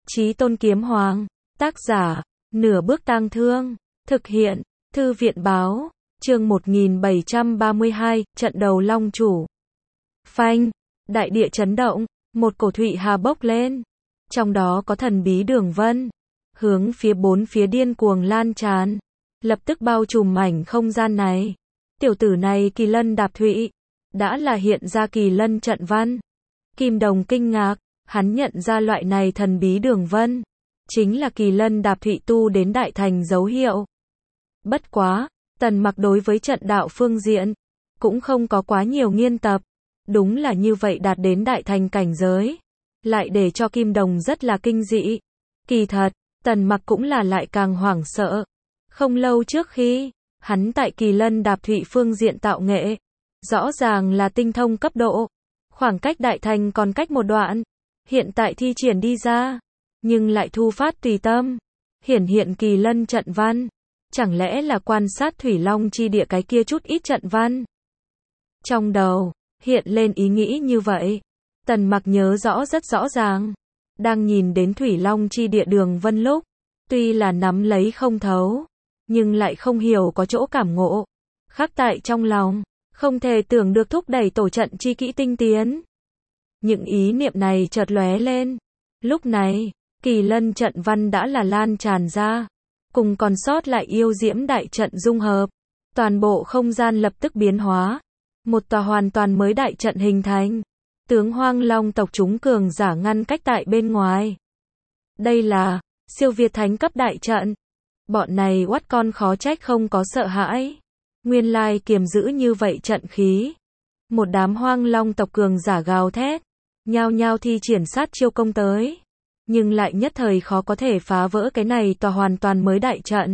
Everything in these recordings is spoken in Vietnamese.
Chí Tôn Kiếm Hoàng. Tác giả, Nửa Bước Tang Thương. Thực hiện, Thư viện Báo. Chương 1732, trận đầu Long Chủ. Phanh, đại địa chấn động, một cổ thụy hà bốc lên. Trong đó có thần bí đường vân, hướng phía bốn phía điên cuồng lan tràn, lập tức bao trùm mảnh không gian này. Tiểu tử này kỳ lân đạp thụy, đã là hiện ra kỳ lân trận văn. Kim Đồng kinh ngạc, hắn nhận ra loại này thần bí đường vân, chính là kỳ lân đạp thụy tu đến đại thành dấu hiệu. Bất quá, Tần Mặc đối với trận đạo phương diện, cũng không có quá nhiều nghiên tập. Đúng là như vậy đạt đến đại thành cảnh giới, lại để cho Kim Đồng rất là kinh dị. Kỳ thật, Tần Mặc cũng là lại càng hoảng sợ. Không lâu trước khi, hắn tại kỳ lân đạp thụy phương diện tạo nghệ, rõ ràng là tinh thông cấp độ. Khoảng cách đại thành còn cách một đoạn. Hiện tại thi triển đi ra, nhưng lại thu phát tùy tâm. Hiển hiện kỳ lân trận văn. Chẳng lẽ là quan sát thủy long chi địa cái kia chút ít trận văn? Trong đầu, hiện lên ý nghĩ như vậy. Tần Mặc nhớ rõ rất rõ ràng. Đang nhìn đến thủy long chi địa đường vân lúc, tuy là nắm lấy không thấu, nhưng lại không hiểu có chỗ cảm ngộ. Khắc tại trong lòng, không thể tưởng được thúc đẩy tổ trận chi kỹ tinh tiến. Những ý niệm này chợt lóe lên. Lúc này, kỳ lân trận văn đã là lan tràn ra, cùng còn sót lại yêu diễm đại trận dung hợp. Toàn bộ không gian lập tức biến hóa. Một tòa hoàn toàn mới đại trận hình thành. Tướng Hoang Long tộc chúng cường giả ngăn cách tại bên ngoài. Đây là siêu việt thánh cấp đại trận. Bọn này oắt con khó trách không có sợ hãi. Nguyên lai kiềm giữ như vậy trận khí. Một đám Hoang Long tộc cường giả gào thét, nhao nhao thi triển sát chiêu công tới, nhưng lại nhất thời khó có thể phá vỡ cái này tòa hoàn toàn mới đại trận.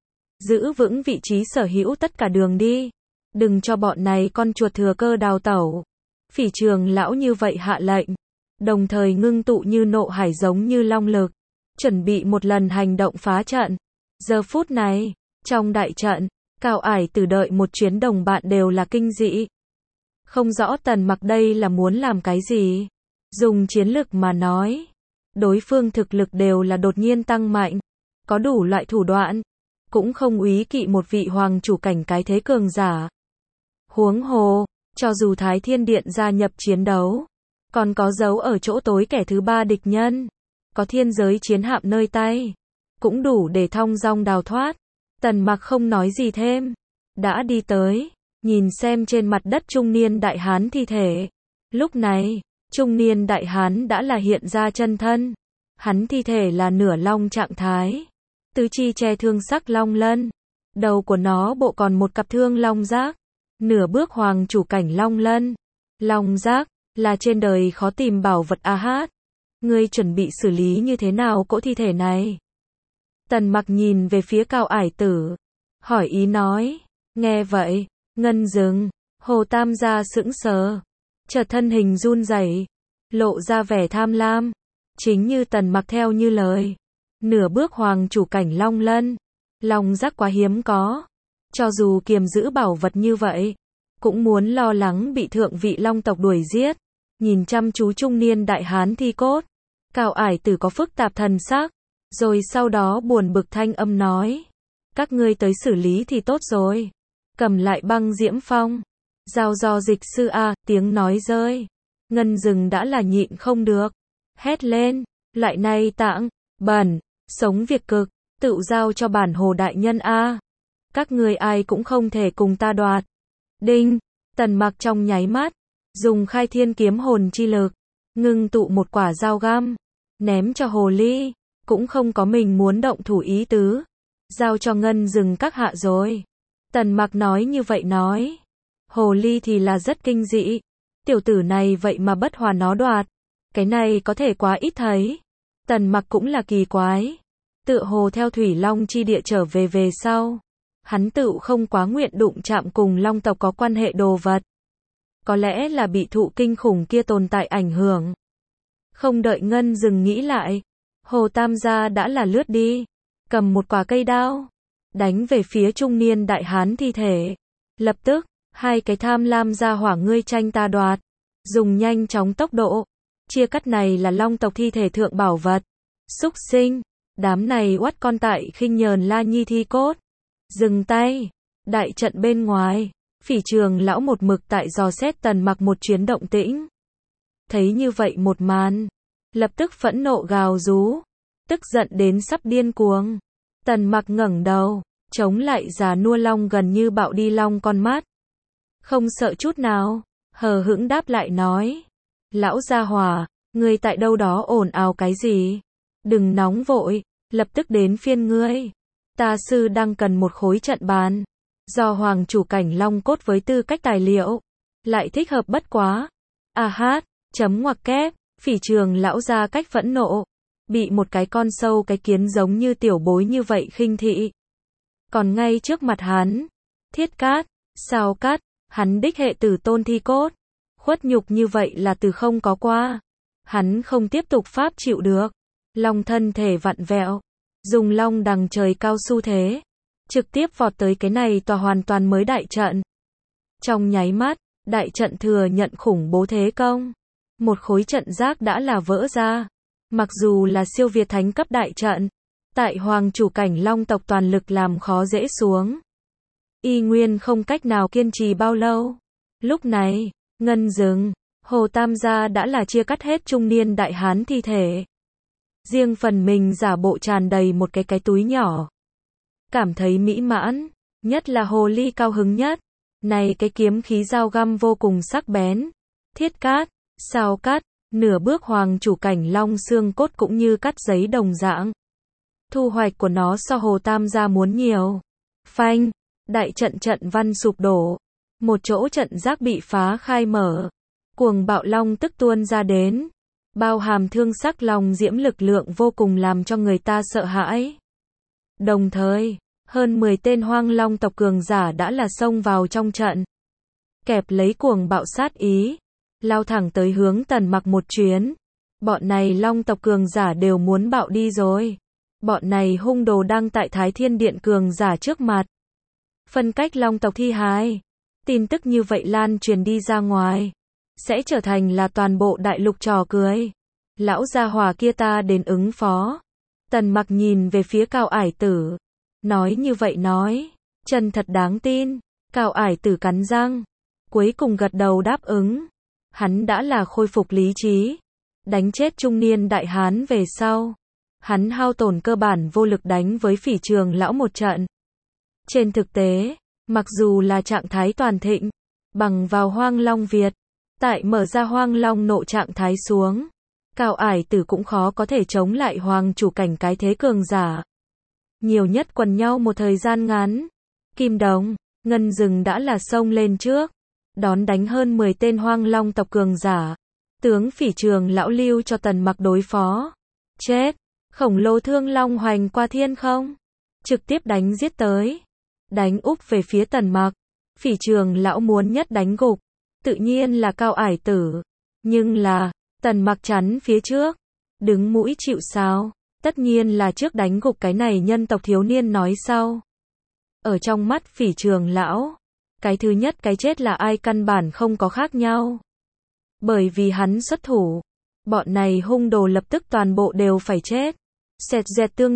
Giữ vững vị trí sở hữu tất cả đường đi, đừng cho bọn này con chuột thừa cơ đào tẩu. Phỉ Trường lão như vậy hạ lệnh, đồng thời ngưng tụ như nộ hải giống như long lực, chuẩn bị một lần hành động phá trận. Giờ phút này, trong đại trận, Cao Ải Tử đợi một chuyến đồng bạn đều là kinh dị. Không rõ Tần Mặc đây là muốn làm cái gì. Dùng chiến lực mà nói, đối phương thực lực đều là đột nhiên tăng mạnh, có đủ loại thủ đoạn, cũng không úy kỵ một vị hoàng chủ cảnh cái thế cường giả. Huống hồ, cho dù Thái Thiên Điện gia nhập chiến đấu, còn có giấu ở chỗ tối kẻ thứ ba địch nhân, có thiên giới chiến hạm nơi tay, cũng đủ để thong dong đào thoát. Tần Mặc không nói gì thêm, đã đi tới, nhìn xem trên mặt đất trung niên đại hán thi thể. Lúc này, trung niên đại hán đã là hiện ra chân thân. Hắn thi thể là nửa long trạng thái, tứ chi che thương sắc long lân, đầu của nó bộ còn một cặp thương long giác, nửa bước hoàng chủ cảnh long lân. Long giác là trên đời khó tìm bảo vật a hát. Ngươi chuẩn bị xử lý như thế nào cỗ thi thể này? Tần Mặc nhìn về phía Cao Ải Tử, hỏi ý nói. Nghe vậy, Ngân dừng, Hồ Tam gia sững sờ, chợt thân hình run rẩy, lộ ra vẻ tham lam. Chính như Tần Mặc theo như lời, nửa bước hoàng chủ cảnh long lân, long giác quá hiếm có, cho dù kiềm giữ bảo vật như vậy, cũng muốn lo lắng bị thượng vị long tộc đuổi giết. Nhìn chăm chú trung niên đại hán thi cốt, Cao Ải Tử có phức tạp thần sắc, rồi sau đó buồn bực thanh âm nói: các ngươi tới xử lý thì tốt rồi, cầm lại băng diễm phong, giao do dịch sư a. Tiếng nói rơi, Ngân dừng đã là nhịn không được, hét lên: loại này tạng bẩn, sống việc cực, tự giao cho bản hồ đại nhân a. Các ngươi ai cũng không thể cùng ta đoạt. Đinh, Tần Mặc trong nháy mắt, dùng khai thiên kiếm hồn chi lực, ngưng tụ một quả dao găm, ném cho hồ ly, cũng không có mình muốn động thủ ý tứ. Giao cho Ngân dừng các hạ rồi. Tần Mặc nói như vậy nói. Hồ ly thì là rất kinh dị. Tiểu tử này vậy mà bất hòa nó đoạt. Cái này có thể quá ít thấy. Tần Mặc cũng là kỳ quái. Tựa hồ theo thủy long chi địa trở về sau, hắn tự không quá nguyện đụng chạm cùng long tộc có quan hệ đồ vật. Có lẽ là bị thụ kinh khủng kia tồn tại ảnh hưởng. Không đợi Ngân dừng nghĩ lại, Hồ Tam gia đã là lướt đi, cầm một quả cây đao, đánh về phía trung niên đại hán thi thể. Lập tức, hai cái tham lam gia hỏa ngươi tranh ta đoạt, dùng nhanh chóng tốc độ, chia cắt này là long tộc thi thể thượng bảo vật. Xúc sinh, đám này oắt con tại khinh nhờn La Nhi thi cốt. Dừng tay, đại trận bên ngoài, Phỉ Trường lão một mực tại dò xét Tần Mặc một chuyến động tĩnh. Thấy như vậy một màn, lập tức phẫn nộ gào rú, tức giận đến sắp điên cuồng. Tần Mặc ngẩng đầu, chống lại già nua long gần như bạo đi long con mắt. Không sợ chút nào, hờ hững đáp lại nói. Lão gia hỏa, ngươi tại đâu đó ồn ào cái gì? Đừng nóng vội, lập tức đến phiên ngươi. Ta sư đang cần một khối trận bàn. Do hoàng chủ cảnh long cốt với tư cách tài liệu. Lại thích hợp bất quá. A hát, chấm ngoặc kép, Phỉ Trường lão ra cách phẫn nộ. Bị một cái con sâu cái kiến giống như tiểu bối như vậy khinh thị. Còn ngay trước mặt hắn, Thiết Cát, Sao Cát, hắn đích hệ tử tôn thi cốt. Khuất nhục như vậy là từ không có qua. Hắn không tiếp tục pháp chịu được. Long thân thể vặn vẹo. Dùng long đằng trời cao xu thế. Trực tiếp vọt tới cái này tòa hoàn toàn mới đại trận. Trong nháy mắt, đại trận thừa nhận khủng bố thế công. Một khối trận giác đã là vỡ ra. Mặc dù là siêu việt thánh cấp đại trận. Tại hoàng chủ cảnh long tộc toàn lực làm khó dễ xuống. Y nguyên không cách nào kiên trì bao lâu. Lúc này, ngân rừng, Hồ Tam gia đã là chia cắt hết trung niên đại hán thi thể. Riêng phần mình giả bộ tràn đầy một cái túi nhỏ. Cảm thấy mỹ mãn, nhất là Hồ Ly cao hứng nhất. Này cái kiếm khí dao găm vô cùng sắc bén. Thiết Cát, Sao Cát, nửa bước hoàng chủ cảnh long xương cốt cũng như cắt giấy đồng dạng. Thu hoạch của nó so Hồ Tam gia muốn nhiều. Phanh, đại trận trận văn sụp đổ. Một chỗ trận giác bị phá khai mở. Cuồng bạo long tức tuôn ra đến. Bao hàm thương sắc long diễm lực lượng vô cùng làm cho người ta sợ hãi. Đồng thời, hơn 10 tên hoang long tộc cường giả đã là xông vào trong trận. Kẹp lấy cuồng bạo sát ý. Lao thẳng tới hướng Tần Mặc một chuyến. Bọn này long tộc cường giả đều muốn bạo đi rồi. Bọn này hung đồ đang tại Thái Thiên Điện cường giả trước mặt. Phân cách long tộc thi hài. Tin tức như vậy lan truyền đi ra ngoài. Sẽ trở thành là toàn bộ đại lục trò cười. Lão gia hỏa kia ta đến ứng phó. Tần Mặc nhìn về phía Cao Ải Tử. Nói như vậy nói. Chân thật đáng tin. Cao Ải Tử cắn răng. Cuối cùng gật đầu đáp ứng. Hắn đã là khôi phục lý trí. Đánh chết trung niên đại hán về sau. Hắn hao tổn cơ bản vô lực đánh với Phỉ Trường lão một trận. Trên thực tế, mặc dù là trạng thái toàn thịnh, bằng vào Hoang Long Việt, tại mở ra Hoang Long nộ trạng thái xuống, Cao Ải Tử cũng khó có thể chống lại hoàng chủ cảnh cái thế cường giả. Nhiều nhất quần nhau một thời gian ngắn, Kim Đồng, Ngân Rừng đã là xông lên trước, đón đánh hơn 10 tên Hoang Long tộc cường giả. Tướng Phỉ Trường lão lưu cho Tần Mặc đối phó. Chết, khổng lồ thương long hoành qua thiên không, trực tiếp đánh giết tới. Đánh úp về phía Tần Mặc. Phỉ Trường lão muốn nhất đánh gục, tự nhiên là Cao Ải Tử. Nhưng là, Tần Mặc chắn phía trước, đứng mũi chịu sào, tất nhiên là trước đánh gục cái này nhân tộc thiếu niên nói sau. Ở trong mắt Phỉ Trường lão, cái thứ nhất cái chết là ai căn bản không có khác nhau. Bởi vì hắn xuất thủ, bọn này hung đồ lập tức toàn bộ đều phải chết. Xoẹt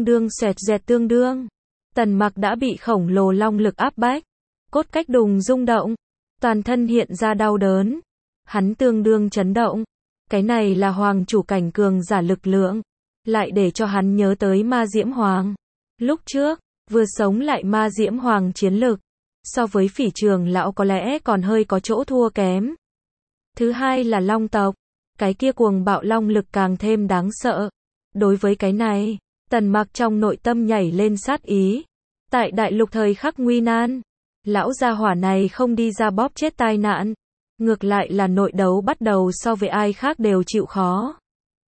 dẹt tương đương. Tần Mặc đã bị khổng lồ long lực áp bách. Cốt cách đùng rung động. Toàn thân hiện ra đau đớn. Hắn tương đương chấn động. Cái này là hoàng chủ cảnh cường giả lực lượng. Lại để cho hắn nhớ tới Ma Diễm Hoàng. Lúc trước, vừa sống lại Ma Diễm Hoàng chiến lực. So với Phỉ Trường lão có lẽ còn hơi có chỗ thua kém. Thứ hai là long tộc. Cái kia cuồng bạo long lực càng thêm đáng sợ. Đối với cái này, Tần Mặc trong nội tâm nhảy lên sát ý. Tại đại lục thời khắc nguy nan, lão gia hỏa này không đi ra bóp chết tai nạn. Ngược lại là nội đấu bắt đầu so với ai khác đều chịu khó.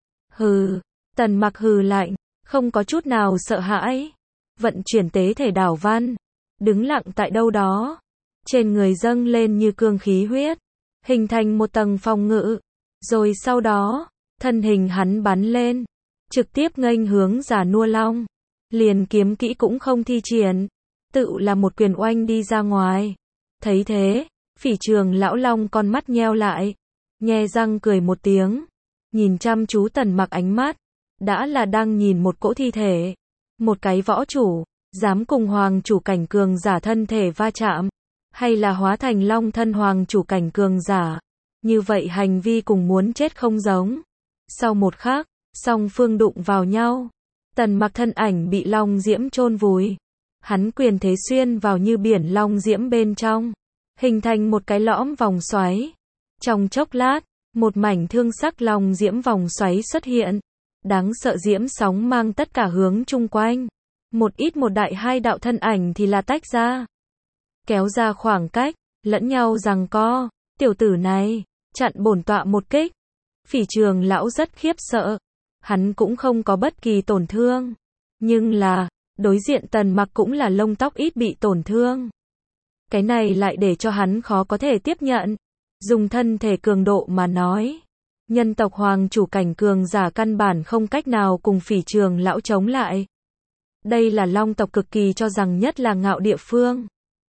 Hừ, Tần Mặc hừ lạnh, không có chút nào sợ hãi. Vận chuyển tế thể đảo văn, đứng lặng tại đâu đó. Trên người dâng lên như cương khí huyết, hình thành một tầng phòng ngự. Rồi sau đó, thân hình hắn bắn lên, trực tiếp nghênh hướng già nua long. Liền kiếm kỹ cũng không thi triển, tự là một quyền oanh đi ra ngoài. Thấy thế, Phỉ Trường lão long con mắt nheo lại, nhe răng cười một tiếng, nhìn chăm chú Tần Mặc ánh mắt, đã là đang nhìn một cỗ thi thể. Một cái võ chủ, dám cùng hoàng chủ cảnh cường giả thân thể va chạm, hay là hóa thành long thân hoàng chủ cảnh cường giả. Như vậy hành vi cùng muốn chết không giống. Sau một khắc, song phương đụng vào nhau. Tần Mặc thân ảnh bị long diễm chôn vùi. Hắn quyền thế xuyên vào như biển long diễm bên trong, hình thành một cái lõm vòng xoáy. Trong chốc lát, một mảnh thương sắc long diễm vòng xoáy xuất hiện. Đáng sợ diễm sóng mang tất cả hướng chung quanh. Một ít một đại hai đạo thân ảnh thì là tách ra. Kéo ra khoảng cách, lẫn nhau giằng co. Tiểu tử này, chặn bổn tọa một kích. Phỉ Trường lão rất khiếp sợ. Hắn cũng không có bất kỳ tổn thương. Nhưng là, đối diện Tần Mặc cũng là lông tóc ít bị tổn thương. Cái này lại để cho hắn khó có thể tiếp nhận. Dùng thân thể cường độ mà nói, nhân tộc hoàng chủ cảnh cường giả căn bản không cách nào cùng Phỉ Trường lão chống lại. Đây là long tộc cực kỳ cho rằng nhất là ngạo địa phương.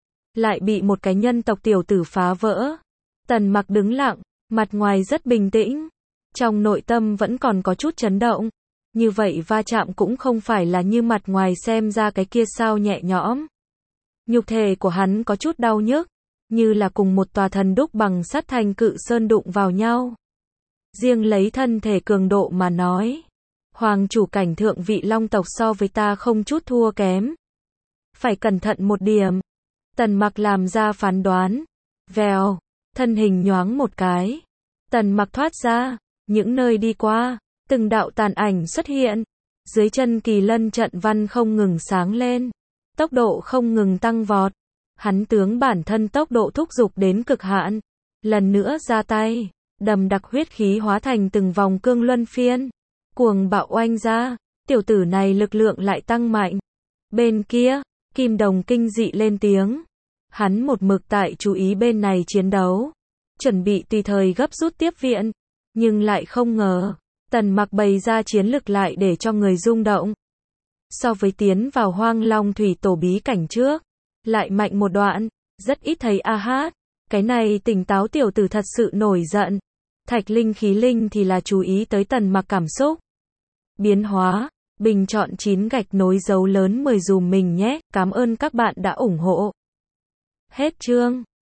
Lại bị một cái nhân tộc tiểu tử phá vỡ. Tần Mặc đứng lặng, mặt ngoài rất bình tĩnh. Trong nội tâm vẫn còn có chút chấn động. Như vậy va chạm cũng không phải là như mặt ngoài xem ra cái kia sao nhẹ nhõm. Nhục thể của hắn có chút đau nhức, như là cùng một tòa thần đúc bằng sắt thành cự sơn đụng vào nhau. Riêng lấy thân thể cường độ mà nói, hoàng chủ cảnh thượng vị long tộc so với ta không chút thua kém. Phải cẩn thận một điểm. Tần Mặc làm ra phán đoán. Vèo, thân hình nhoáng một cái. Tần Mặc thoát ra, những nơi đi qua, từng đạo tàn ảnh xuất hiện. Dưới chân kỳ lân trận văn không ngừng sáng lên. Tốc độ không ngừng tăng vọt. Hắn tướng bản thân tốc độ thúc giục đến cực hạn. Lần nữa ra tay, đầm đặc huyết khí hóa thành từng vòng cương luân phiên. Cuồng bạo oanh ra, tiểu tử này lực lượng lại tăng mạnh. Bên kia, Kim Đồng kinh dị lên tiếng. Hắn một mực tại chú ý bên này chiến đấu. Chuẩn bị tùy thời gấp rút tiếp viện. Nhưng lại không ngờ, Tần Mặc bày ra chiến lực lại để cho người rung động. So với tiến vào Hoang Long Thủy Tổ bí cảnh trước, lại mạnh một đoạn, rất ít thấy a hát. Cái này tỉnh táo tiểu tử thật sự nổi giận. Thạch Linh Khí Linh thì là chú ý tới Tần Mặc cảm xúc. Biến hóa, bình chọn 9 gạch nối dấu lớn 10 dùm mình nhé, cảm ơn các bạn đã ủng hộ. Hết chương.